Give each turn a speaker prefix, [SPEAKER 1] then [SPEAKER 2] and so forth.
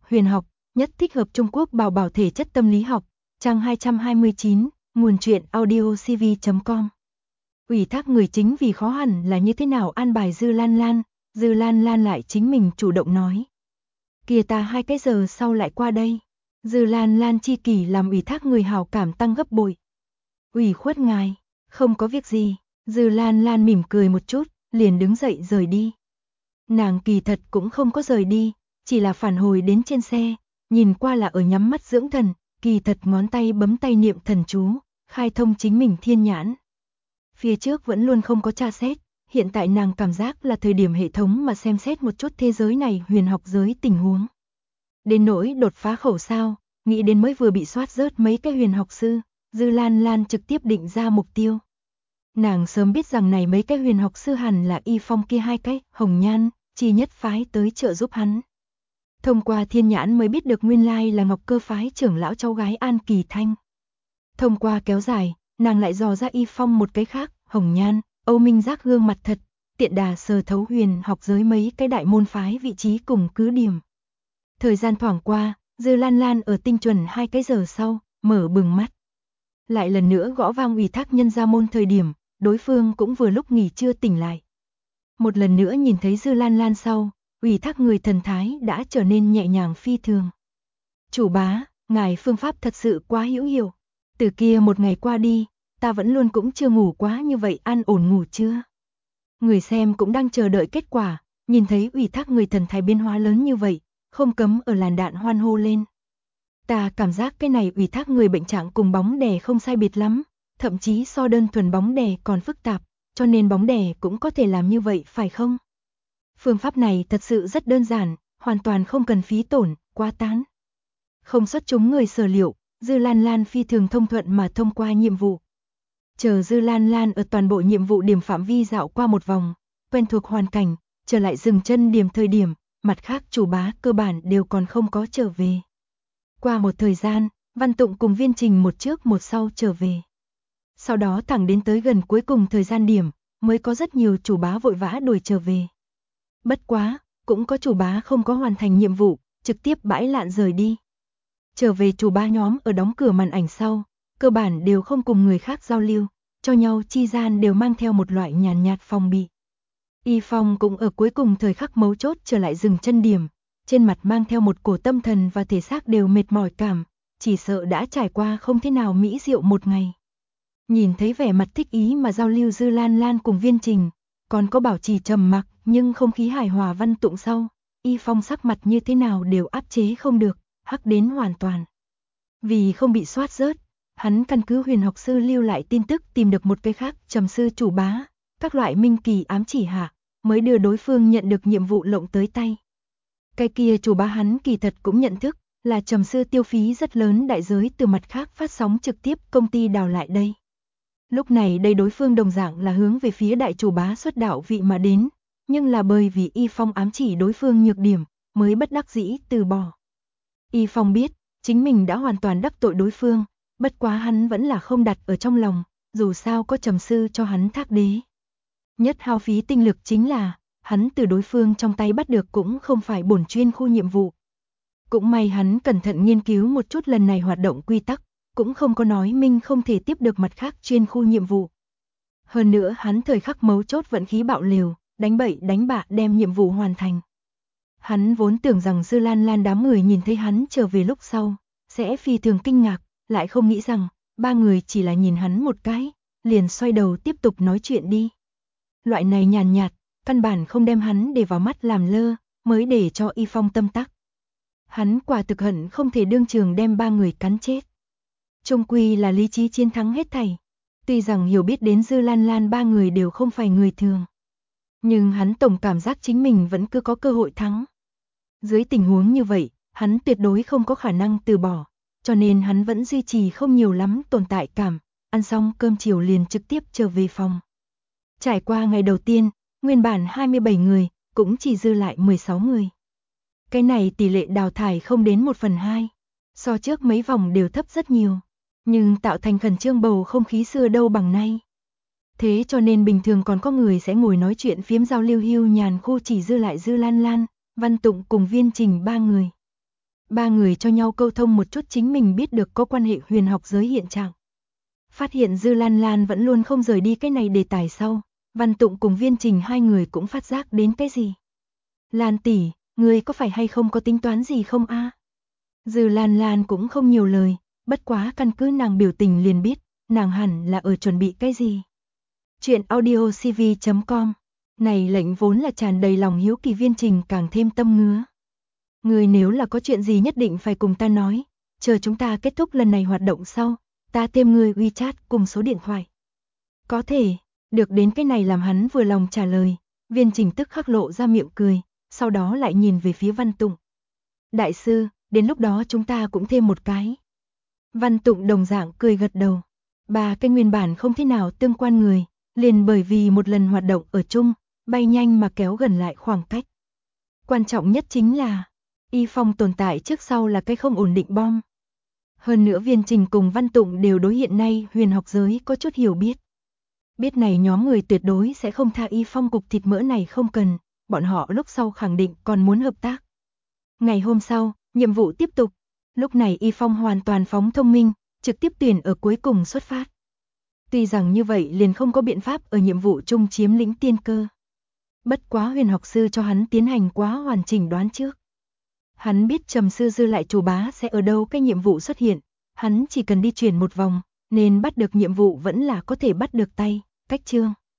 [SPEAKER 1] Huyền học, nhất thích hợp Trung Quốc bảo bảo thể chất tâm lý học, trang 229, nguồn truyện audiocv.com. Ủy thác người chính vì khó hẳn là như thế nào an bài Dư Lan Lan, Dư Lan Lan lại chính mình chủ động nói. Kìa ta 2 cái giờ sau lại qua đây. Dư Lan Lan chi kỷ làm ủy thác người hảo cảm tăng gấp bội. Ủy khuất ngài, không có việc gì. Dư Lan Lan mỉm cười một chút, liền đứng dậy rời đi. Nàng kỳ thật cũng không có rời đi, chỉ là phản hồi đến trên xe, nhìn qua là ở nhắm mắt dưỡng thần, kỳ thật ngón tay bấm tay niệm thần chú, khai thông chính mình thiên nhãn. Phía trước vẫn luôn không có tra xét, hiện tại nàng cảm giác là thời điểm hệ thống mà xem xét một chút thế giới này huyền học giới tình huống. Đến nỗi đột phá khẩu sao, nghĩ đến mới vừa bị soát rớt mấy cái huyền học sư, Dư Lan Lan trực tiếp định ra mục tiêu. Nàng sớm biết rằng này mấy cái huyền học sư hẳn là Y Phong kia 2 cái, Hồng Nhan, Chi Nhất phái tới trợ giúp hắn. Thông qua thiên nhãn mới biết được nguyên lai là Ngọc Cơ phái trưởng lão cháu gái An Kỳ Thanh. Thông qua kéo dài, nàng lại dò ra Y Phong một cái khác, Hồng Nhan, Âu Minh Giác gương mặt thật, tiện đà sờ thấu huyền học giới mấy cái đại môn phái vị trí cùng cứ điểm. Thời gian thoảng qua, Dư Lan Lan ở tinh chuẩn 2 cái giờ sau, mở bừng mắt. Lại lần nữa gõ vang ủy thác nhân gia môn thời điểm, đối phương cũng vừa lúc nghỉ trưa tỉnh lại. Một lần nữa nhìn thấy Dư Lan Lan sau, ủy thác người thần thái đã trở nên nhẹ nhàng phi thường. Chủ bá, ngài phương pháp thật sự quá hữu hiệu. Từ kia một ngày qua đi, ta vẫn luôn cũng chưa ngủ quá như vậy, an ổn ngủ chưa? Người xem cũng đang chờ đợi kết quả, nhìn thấy ủy thác người thần thái biến hóa lớn như vậy, không cấm ở làn đạn hoan hô lên. Ta cảm giác cái này ủy thác người bệnh trạng cùng bóng đè không sai biệt lắm, thậm chí so đơn thuần bóng đè còn phức tạp, cho nên bóng đè cũng có thể làm như vậy phải không? Phương pháp này thật sự rất đơn giản, hoàn toàn không cần phí tổn, quá tán. Không xuất chúng người sở liệu, Dư Lan Lan phi thường thông thuận mà thông qua nhiệm vụ. Chờ Dư Lan Lan ở toàn bộ nhiệm vụ điểm phạm vi dạo qua một vòng, quen thuộc hoàn cảnh, trở lại dừng chân điểm thời điểm, mặt khác chủ bá cơ bản đều còn không có trở về. Qua một thời gian, Văn Tụng cùng Viên Trình một trước một sau trở về. Sau đó thẳng đến tới gần cuối cùng thời gian điểm, mới có rất nhiều chủ bá vội vã đuổi trở về. Bất quá, cũng có chủ bá không có hoàn thành nhiệm vụ, trực tiếp bãi lạn rời đi. Trở về chủ bá nhóm ở đóng cửa màn ảnh sau, cơ bản đều không cùng người khác giao lưu, cho nhau chi gian đều mang theo một loại nhàn nhạt phòng bị. Y Phong cũng ở cuối cùng thời khắc mấu chốt trở lại dừng chân điểm, trên mặt mang theo một cổ tâm thần và thể xác đều mệt mỏi cảm, chỉ sợ đã trải qua không thế nào mỹ diệu một ngày. Nhìn thấy vẻ mặt thích ý mà giao lưu Dư Lan Lan cùng Viên Trình, còn có bảo trì trầm mặc nhưng không khí hài hòa Văn Tụng sau, Y Phong sắc mặt như thế nào đều áp chế không được, hắc đến hoàn toàn. Vì không bị soát rớt, hắn căn cứ huyền học sư lưu lại tin tức tìm được một cái khác trầm sư chủ bá, các loại minh kỳ ám chỉ hạ, mới đưa đối phương nhận được nhiệm vụ lộng tới tay. Cái kia chủ bá hắn kỳ thật cũng nhận thức, là trầm sư tiêu phí rất lớn đại giới từ mặt khác phát sóng trực tiếp công ty đào lại đây. Lúc này đây đối phương đồng dạng là hướng về phía đại chủ bá xuất đạo vị mà đến, nhưng là bởi vì Y Phong ám chỉ đối phương nhược điểm, mới bất đắc dĩ từ bỏ. Y Phong biết, chính mình đã hoàn toàn đắc tội đối phương, bất quá hắn vẫn là không đặt ở trong lòng, dù sao có trầm sư cho hắn thác đế. Nhất hao phí tinh lực chính là, hắn từ đối phương trong tay bắt được cũng không phải bổn chuyên khu nhiệm vụ. Cũng may hắn cẩn thận nghiên cứu một chút lần này hoạt động quy tắc, cũng không có nói minh không thể tiếp được mặt khác chuyên khu nhiệm vụ. Hơn nữa hắn thời khắc mấu chốt vận khí bạo liều, đánh bậy đánh bạ đem nhiệm vụ hoàn thành. Hắn vốn tưởng rằng Dư Lan Lan đám người nhìn thấy hắn trở về lúc sau, sẽ phi thường kinh ngạc, lại không nghĩ rằng, 3 người chỉ là nhìn hắn một cái, liền xoay đầu tiếp tục nói chuyện đi. Loại này nhàn nhạt, căn bản không đem hắn để vào mắt làm lơ, mới để cho Y Phong tâm tắc. Hắn quả thực hận không thể đương trường đem 3 người cắn chết. Chung quy là lý trí chiến thắng hết thảy. Tuy rằng hiểu biết đến Dư Lan Lan 3 người đều không phải người thường, nhưng hắn tổng cảm giác chính mình vẫn cứ có cơ hội thắng. Dưới tình huống như vậy, hắn tuyệt đối không có khả năng từ bỏ, cho nên hắn vẫn duy trì không nhiều lắm tồn tại cảm, ăn xong cơm chiều liền trực tiếp trở về phòng. Trải qua ngày đầu tiên, nguyên bản 27 người, cũng chỉ dư lại 16 người. Cái này tỷ lệ đào thải không đến 1/2, so trước mấy vòng đều thấp rất nhiều, nhưng tạo thành khẩn trương bầu không khí xưa đâu bằng nay. Thế cho nên bình thường còn có người sẽ ngồi nói chuyện phiếm giao lưu hưu nhàn, khu chỉ dư lại Dư Lan Lan, Văn Tụng cùng Viên Trình 3 người. Ba người cho nhau câu thông một chút chính mình biết được có quan hệ huyền học giới hiện trạng. Phát hiện Dư Lan Lan vẫn luôn không rời đi cái này đề tài sau, Văn Tụng cùng Viên Trình hai người cũng phát giác đến cái gì. Lan tỷ, ngươi có phải hay không có tính toán gì không a? Dư Lan Lan cũng không nhiều lời, bất quá căn cứ nàng biểu tình liền biết, nàng hẳn là ở chuẩn bị cái gì. Chuyện audiocv.com. Này lệnh vốn là tràn đầy lòng hiếu kỳ Viên Trình càng thêm tâm ngứa. Ngươi nếu là có chuyện gì nhất định phải cùng ta nói, chờ chúng ta kết thúc lần này hoạt động sau, ta thêm ngươi WeChat cùng số điện thoại. Có thể, được đến cái này làm hắn vừa lòng trả lời, Viên Trình tức khắc lộ ra miệng cười, sau đó lại nhìn về phía Văn Tụng. Đại sư, đến lúc đó chúng ta cũng thêm một cái. Văn Tụng đồng dạng cười gật đầu. Ba cái nguyên bản không thế nào tương quan người, liền bởi vì một lần hoạt động ở chung, bay nhanh mà kéo gần lại khoảng cách. Quan trọng nhất chính là, Y Phong tồn tại trước sau là cái không ổn định bom. Hơn nữa Viên Trình cùng Văn Tụng đều đối hiện nay huyền học giới có chút hiểu biết. Biết này nhóm người tuyệt đối sẽ không tha Y Phong cục thịt mỡ này không cần, bọn họ lúc sau khẳng định còn muốn hợp tác. Ngày hôm sau, nhiệm vụ tiếp tục. Lúc này Y Phong hoàn toàn phóng thông minh, trực tiếp tuyển ở cuối cùng xuất phát. Tuy rằng như vậy liền không có biện pháp ở nhiệm vụ chung chiếm lĩnh tiên cơ. Bất quá huyền học sư cho hắn tiến hành quá hoàn chỉnh đoán trước. Hắn biết Trầm sư Dư lại chủ bá sẽ ở đâu cái nhiệm vụ xuất hiện, hắn chỉ cần đi chuyển một vòng, nên bắt được nhiệm vụ vẫn là có thể bắt được tay, cách chương.